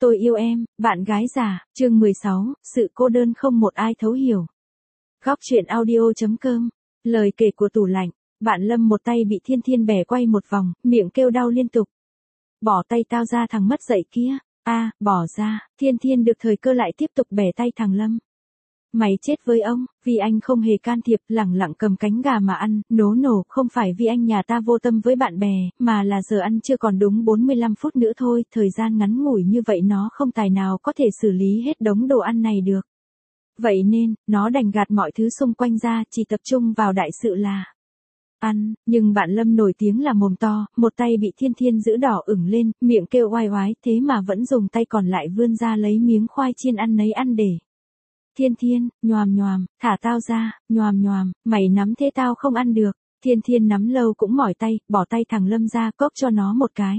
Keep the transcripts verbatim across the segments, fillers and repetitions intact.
Tôi yêu em, bạn gái già, chương mười sáu, sự cô đơn không một ai thấu hiểu. Góc truyện audio.com, lời kể của tủ lạnh, bạn Lâm một tay bị Thiên Thiên bẻ quay một vòng, miệng kêu đau liên tục. Bỏ tay tao ra thằng mất dạy kia, a bỏ ra, Thiên Thiên được thời cơ lại tiếp tục bẻ tay thằng Lâm. Mày chết với ông, vì anh không hề can thiệp, lẳng lặng cầm cánh gà mà ăn, nố nổ, không phải vì anh nhà ta vô tâm với bạn bè, mà là giờ ăn chưa còn đúng bốn mươi lăm phút nữa thôi, thời gian ngắn ngủi như vậy nó không tài nào có thể xử lý hết đống đồ ăn này được. Vậy nên, nó đành gạt mọi thứ xung quanh ra, chỉ tập trung vào đại sự là ăn, nhưng bạn Lâm nổi tiếng là mồm to, một tay bị Thiên Thiên giữ đỏ ửng lên, miệng kêu oai oái, thế mà vẫn dùng tay còn lại vươn ra lấy miếng khoai chiên ăn nấy ăn để. Thiên Thiên, nhoàm nhoàm, thả tao ra, nhoàm nhoàm, mày nắm thế tao không ăn được. Thiên Thiên nắm lâu cũng mỏi tay, bỏ tay thằng Lâm ra, cốc cho nó một cái.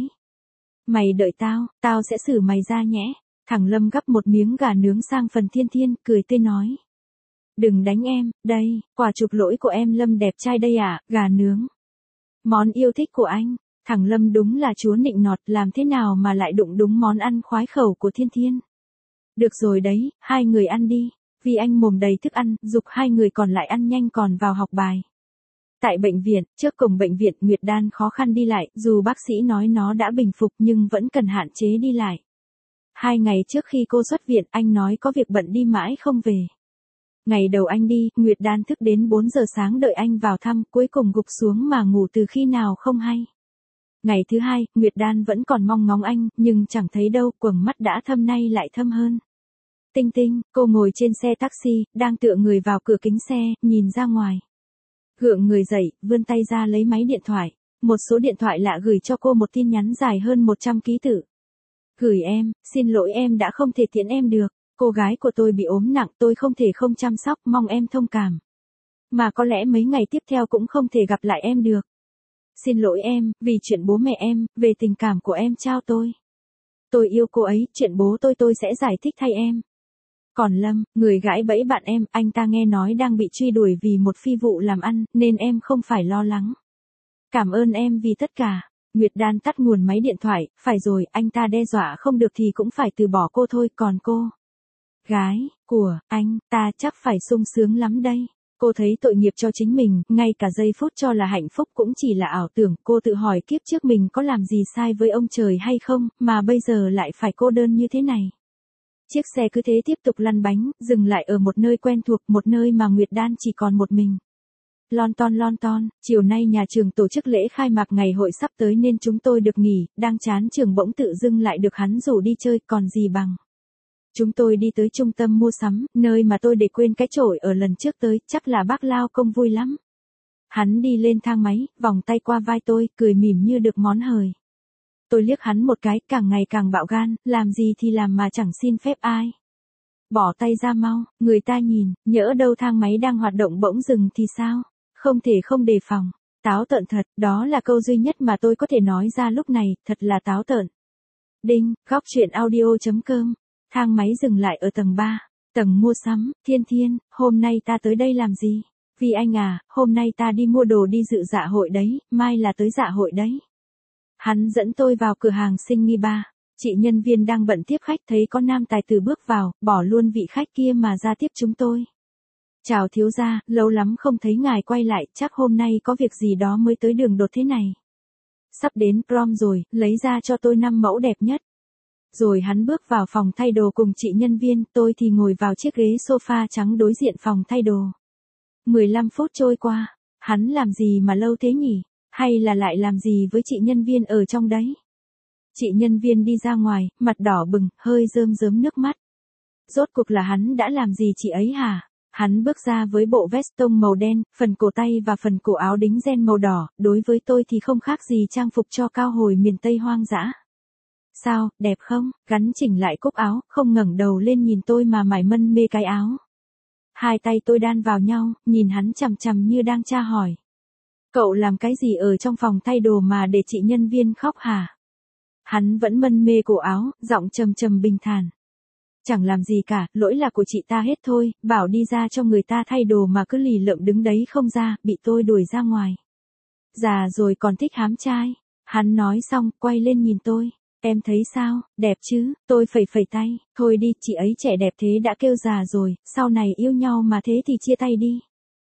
Mày đợi tao, tao sẽ xử mày ra nhẽ. Thằng Lâm gắp một miếng gà nướng sang phần Thiên Thiên, cười tươi nói. Đừng đánh em, đây, quà chuộc lỗi của em Lâm đẹp trai đây à, gà nướng. Món yêu thích của anh. Thằng Lâm đúng là chúa nịnh nọt, làm thế nào mà lại đụng đúng món ăn khoái khẩu của Thiên Thiên. Được rồi đấy, hai người ăn đi. Vì anh mồm đầy thức ăn, giục hai người còn lại ăn nhanh còn vào học bài. Tại bệnh viện, trước cổng bệnh viện, Nguyệt Đan khó khăn đi lại, dù bác sĩ nói nó đã bình phục nhưng vẫn cần hạn chế đi lại. Hai ngày trước khi cô xuất viện, anh nói có việc bận đi mãi không về. Ngày đầu anh đi, Nguyệt Đan thức đến bốn giờ sáng đợi anh vào thăm, cuối cùng gục xuống mà ngủ từ khi nào không hay. Ngày thứ hai, Nguyệt Đan vẫn còn mong ngóng anh, nhưng chẳng thấy đâu, quầng mắt đã thâm nay lại thâm hơn. Tinh Tinh, cô ngồi trên xe taxi, đang tựa người vào cửa kính xe, nhìn ra ngoài. Gượng người dậy, vươn tay ra lấy máy điện thoại. Một số điện thoại lạ gửi cho cô một tin nhắn dài hơn một trăm ký tự. Gửi em, xin lỗi em đã không thể tiễn em được. Cô gái của tôi bị ốm nặng, tôi không thể không chăm sóc, mong em thông cảm. Mà có lẽ mấy ngày tiếp theo cũng không thể gặp lại em được. Xin lỗi em, vì chuyện bố mẹ em, về tình cảm của em trao tôi. Tôi yêu cô ấy, chuyện bố tôi tôi sẽ giải thích thay em. Còn Lâm, người gãi bẫy bạn em, anh ta nghe nói đang bị truy đuổi vì một phi vụ làm ăn, nên em không phải lo lắng. Cảm ơn em vì tất cả. Nguyệt Đan tắt nguồn máy điện thoại, phải rồi, anh ta đe dọa không được thì cũng phải từ bỏ cô thôi, còn cô. Gái, của, anh, ta chắc phải sung sướng lắm đây. Cô thấy tội nghiệp cho chính mình, ngay cả giây phút cho là hạnh phúc cũng chỉ là ảo tưởng, cô tự hỏi kiếp trước mình có làm gì sai với ông trời hay không, mà bây giờ lại phải cô đơn như thế này. Chiếc xe cứ thế tiếp tục lăn bánh, dừng lại ở một nơi quen thuộc, một nơi mà Nguyệt Đan chỉ còn một mình. Lon ton lon ton, chiều nay nhà trường tổ chức lễ khai mạc ngày hội sắp tới nên chúng tôi được nghỉ, đang chán trường bỗng tự dưng lại được hắn rủ đi chơi, còn gì bằng. Chúng tôi đi tới trung tâm mua sắm, nơi mà tôi để quên cái chổi ở lần trước tới, chắc là bác Lao Công vui lắm. Hắn đi lên thang máy, vòng tay qua vai tôi, cười mỉm như được món hời. Tôi liếc hắn một cái, càng ngày càng bạo gan, làm gì thì làm mà chẳng xin phép ai. Bỏ tay ra mau, người ta nhìn, nhỡ đâu thang máy đang hoạt động bỗng dừng thì sao? Không thể không đề phòng. Táo tợn thật, đó là câu duy nhất mà tôi có thể nói ra lúc này, thật là táo tợn. Đinh, góc truyện audio.com. Thang máy dừng lại ở tầng ba, tầng mua sắm. Thiên Thiên, hôm nay ta tới đây làm gì? Vì anh à, hôm nay ta đi mua đồ đi dự dạ hội đấy, mai là tới dạ hội đấy. Hắn dẫn tôi vào cửa hàng sinh nghi ba. Chị nhân viên đang bận tiếp khách thấy có nam tài tử bước vào, bỏ luôn vị khách kia mà ra tiếp chúng tôi. Chào thiếu gia, lâu lắm không thấy ngài quay lại, chắc hôm nay có việc gì đó mới tới đường đột thế này. Sắp đến prom rồi, lấy ra cho tôi năm mẫu đẹp nhất. Rồi hắn bước vào phòng thay đồ cùng chị nhân viên, tôi thì ngồi vào chiếc ghế sofa trắng đối diện phòng thay đồ. mười lăm phút trôi qua, hắn làm gì mà lâu thế nhỉ? Hay là lại làm gì với chị nhân viên ở trong đấy? Chị nhân viên đi ra ngoài, mặt đỏ bừng, hơi rơm rớm nước mắt. Rốt cuộc là hắn đã làm gì chị ấy hả? Hắn bước ra với bộ vest tông màu đen, phần cổ tay và phần cổ áo đính ren màu đỏ, đối với tôi thì không khác gì trang phục cho cao hồi miền Tây hoang dã. Sao, đẹp không? Gắn chỉnh lại cúc áo, không ngẩng đầu lên nhìn tôi mà mải mân mê cái áo. Hai tay tôi đan vào nhau, nhìn hắn chằm chằm như đang tra hỏi. Cậu làm cái gì ở trong phòng thay đồ mà để chị nhân viên khóc hả? Hắn vẫn mân mê cổ áo, giọng trầm trầm bình thản. Chẳng làm gì cả, lỗi là của chị ta hết thôi, bảo đi ra cho người ta thay đồ mà cứ lì lợm đứng đấy không ra, bị tôi đuổi ra ngoài. Già rồi còn thích hám trai. Hắn nói xong, quay lên nhìn tôi. Em thấy sao, đẹp chứ, tôi phẩy phẩy tay, thôi đi, chị ấy trẻ đẹp thế đã kêu già rồi, sau này yêu nhau mà thế thì chia tay đi.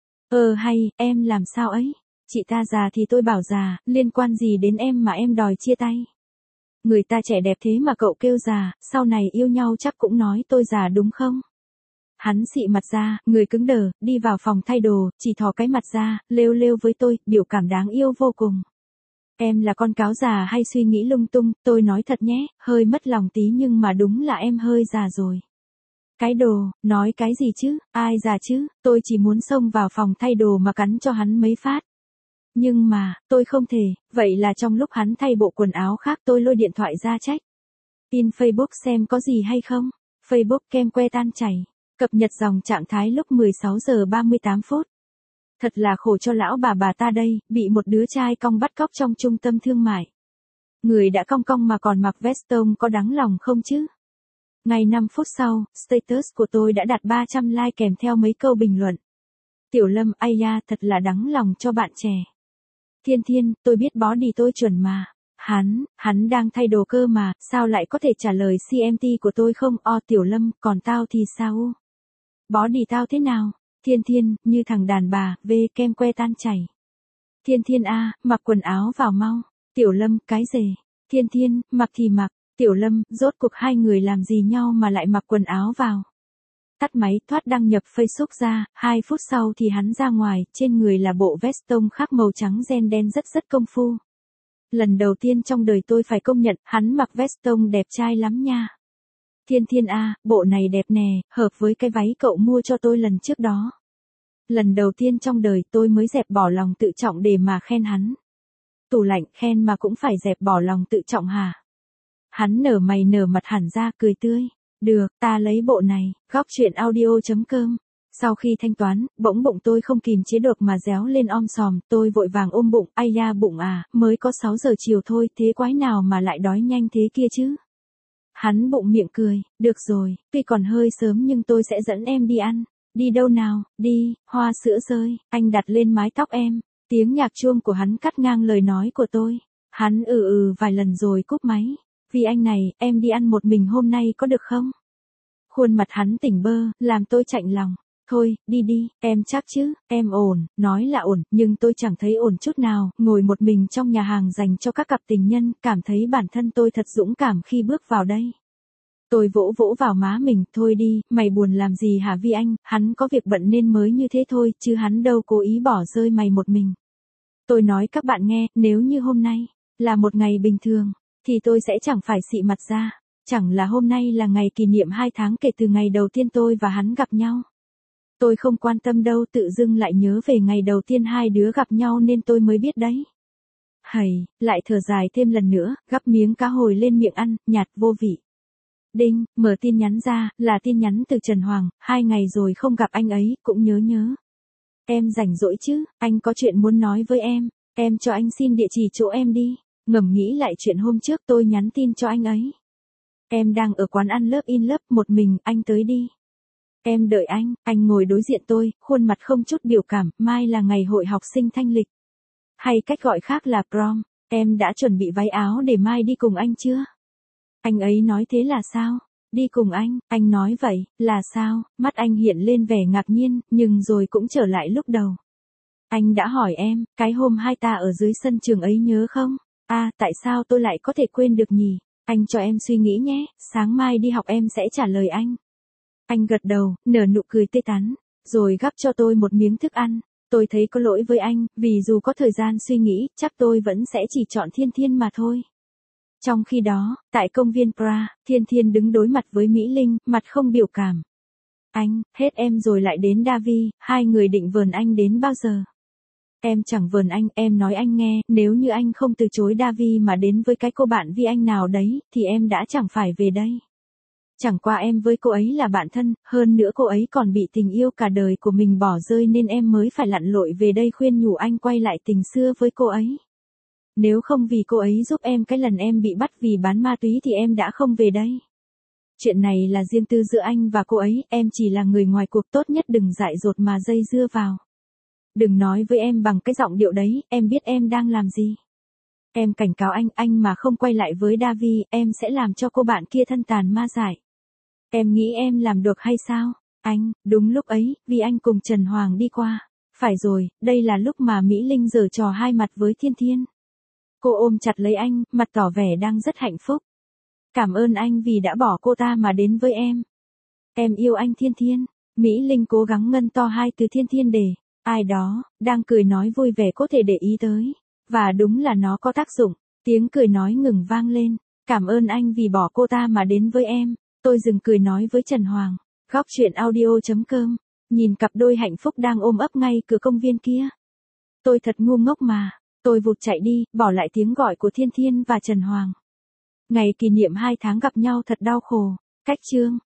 Ờ hay, em làm sao ấy? Chị ta già thì tôi bảo già, liên quan gì đến em mà em đòi chia tay? Người ta trẻ đẹp thế mà cậu kêu già, sau này yêu nhau chắc cũng nói tôi già đúng không? Hắn xị mặt ra, người cứng đờ, đi vào phòng thay đồ, chỉ thò cái mặt ra, lêu lêu với tôi, biểu cảm đáng yêu vô cùng. Em là con cáo già hay suy nghĩ lung tung, tôi nói thật nhé, hơi mất lòng tí nhưng mà đúng là em hơi già rồi. Cái đồ, nói cái gì chứ, ai già chứ, tôi chỉ muốn xông vào phòng thay đồ mà cắn cho hắn mấy phát. Nhưng mà, tôi không thể, vậy là trong lúc hắn thay bộ quần áo khác tôi lôi điện thoại ra trách. Tin Facebook xem có gì hay không, Facebook kem que tan chảy, cập nhật dòng trạng thái lúc mười sáu giờ ba mươi tám phút. Thật là khổ cho lão bà bà ta đây, bị một đứa trai cong bắt cóc trong trung tâm thương mại. Người đã cong cong mà còn mặc vest tông có đáng lòng không chứ? Ngay năm phút sau, status của tôi đã đạt ba trăm like kèm theo mấy câu bình luận. Tiểu Lâm, ai da, thật là đáng lòng cho bạn trẻ. Thiên Thiên, tôi biết body tôi chuẩn mà. Hắn, hắn đang thay đồ cơ mà, sao lại có thể trả lời xê em tê của tôi không? O Tiểu Lâm, còn tao thì sao? Body tao thế nào? Thiên Thiên, như thằng đàn bà, về kem que tan chảy. Thiên Thiên a, mặc quần áo vào mau. Tiểu Lâm, cái gì? Thiên Thiên, mặc thì mặc. Tiểu Lâm, rốt cuộc hai người làm gì nhau mà lại mặc quần áo vào. Tắt máy, thoát đăng nhập Facebook ra, hai phút sau thì hắn ra ngoài, trên người là bộ vest tông khác màu trắng ren đen rất rất công phu. Lần đầu tiên trong đời tôi phải công nhận, hắn mặc vest tông đẹp trai lắm nha. Thiên Thiên a, bộ này đẹp nè, hợp với cái váy cậu mua cho tôi lần trước đó. Lần đầu tiên trong đời tôi mới dẹp bỏ lòng tự trọng để mà khen hắn. Tủ lạnh khen mà cũng phải dẹp bỏ lòng tự trọng hả? Hắn nở mày nở mặt hẳn ra cười tươi. Được, ta lấy bộ này, góc chuyện audio chấm com. Sau khi thanh toán, bỗng bụng tôi không kìm chế được mà réo lên om sòm, tôi vội vàng ôm bụng, ai da bụng à, mới có sáu giờ chiều thôi, thế quái nào mà lại đói nhanh thế kia chứ? Hắn bụng miệng cười, được rồi, tuy còn hơi sớm nhưng tôi sẽ dẫn em đi ăn. Đi đâu nào, đi, hoa sữa rơi, anh đặt lên mái tóc em. Tiếng nhạc chuông của hắn cắt ngang lời nói của tôi. Hắn ừ ừ vài lần rồi cúp máy. Vì anh này, em đi ăn một mình hôm nay có được không? Khuôn mặt hắn tỉnh bơ, làm tôi chạnh lòng. Thôi, đi đi, em chắc chứ, em ổn, nói là ổn, nhưng tôi chẳng thấy ổn chút nào, ngồi một mình trong nhà hàng dành cho các cặp tình nhân, cảm thấy bản thân tôi thật dũng cảm khi bước vào đây. Tôi vỗ vỗ vào má mình, thôi đi, mày buồn làm gì hả Vi Anh, hắn có việc bận nên mới như thế thôi, chứ hắn đâu cố ý bỏ rơi mày một mình. Tôi nói các bạn nghe, nếu như hôm nay là một ngày bình thường, thì tôi sẽ chẳng phải xị mặt ra, chẳng là hôm nay là ngày kỷ niệm hai tháng kể từ ngày đầu tiên tôi và hắn gặp nhau. Tôi không quan tâm đâu, tự dưng lại nhớ về ngày đầu tiên hai đứa gặp nhau nên tôi mới biết đấy. Hầy, lại thở dài thêm lần nữa, gắp miếng cá hồi lên miệng ăn, nhạt vô vị. Đinh, mở tin nhắn ra, là tin nhắn từ Trần Hoàng, hai ngày rồi không gặp anh ấy, cũng nhớ nhớ. Em rảnh rỗi chứ, anh có chuyện muốn nói với em, em cho anh xin địa chỉ chỗ em đi. Ngầm nghĩ lại chuyện hôm trước tôi nhắn tin cho anh ấy. Em đang ở quán ăn lớp in lớp một mình, anh tới đi. Em đợi anh, anh ngồi đối diện tôi, khuôn mặt không chút biểu cảm, mai là ngày hội học sinh thanh lịch. Hay cách gọi khác là prom, em đã chuẩn bị váy áo để mai đi cùng anh chưa? Anh ấy nói thế là sao? Đi cùng anh, anh nói vậy, là sao? Mắt anh hiện lên vẻ ngạc nhiên, nhưng rồi cũng trở lại lúc đầu. Anh đã hỏi em, cái hôm hai ta ở dưới sân trường ấy nhớ không? À, tại sao tôi lại có thể quên được nhỉ? Anh cho em suy nghĩ nhé, sáng mai đi học em sẽ trả lời anh. Anh gật đầu, nở nụ cười tươi tắn, rồi gắp cho tôi một miếng thức ăn. Tôi thấy có lỗi với anh, vì dù có thời gian suy nghĩ, chắc tôi vẫn sẽ chỉ chọn Thiên Thiên mà thôi. Trong khi đó, tại công viên Pra, Thiên Thiên đứng đối mặt với Mỹ Linh, mặt không biểu cảm. Anh, hết em rồi lại đến Davi, hai người định vờn anh đến bao giờ? Em chẳng vờn anh, em nói anh nghe, nếu như anh không từ chối Davi mà đến với cái cô bạn Vi Anh nào đấy, thì em đã chẳng phải về đây. Chẳng qua em với cô ấy là bạn thân, hơn nữa cô ấy còn bị tình yêu cả đời của mình bỏ rơi nên em mới phải lặn lội về đây khuyên nhủ anh quay lại tình xưa với cô ấy. Nếu không vì cô ấy giúp em cái lần em bị bắt vì bán ma túy thì em đã không về đây. Chuyện này là riêng tư giữa anh và cô ấy, em chỉ là người ngoài cuộc, tốt nhất đừng dại dột mà dây dưa vào. Đừng nói với em bằng cái giọng điệu đấy, em biết em đang làm gì. Em cảnh cáo anh, anh mà không quay lại với Davi, em sẽ làm cho cô bạn kia thân tàn ma dại. Em nghĩ em làm được hay sao? Anh, đúng lúc ấy, vì anh cùng Trần Hoàng đi qua. Phải rồi, đây là lúc mà Mỹ Linh giở trò hai mặt với Thiên Thiên. Cô ôm chặt lấy anh, mặt tỏ vẻ đang rất hạnh phúc. Cảm ơn anh vì đã bỏ cô ta mà đến với em. Em yêu anh Thiên Thiên. Mỹ Linh cố gắng ngân to hai từ Thiên Thiên để ai đó đang cười nói vui vẻ có thể để ý tới. Và đúng là nó có tác dụng. Tiếng cười nói ngừng vang lên. Cảm ơn anh vì bỏ cô ta mà đến với em. Tôi dừng cười nói với Trần Hoàng. Góc chuyện audio chấm com. Nhìn cặp đôi hạnh phúc đang ôm ấp ngay cửa công viên kia. Tôi thật ngu ngốc mà. Tôi vụt chạy đi, bỏ lại tiếng gọi của Thiên Thiên và Trần Hoàng. Ngày kỷ niệm hai tháng gặp nhau thật đau khổ. Cách chương.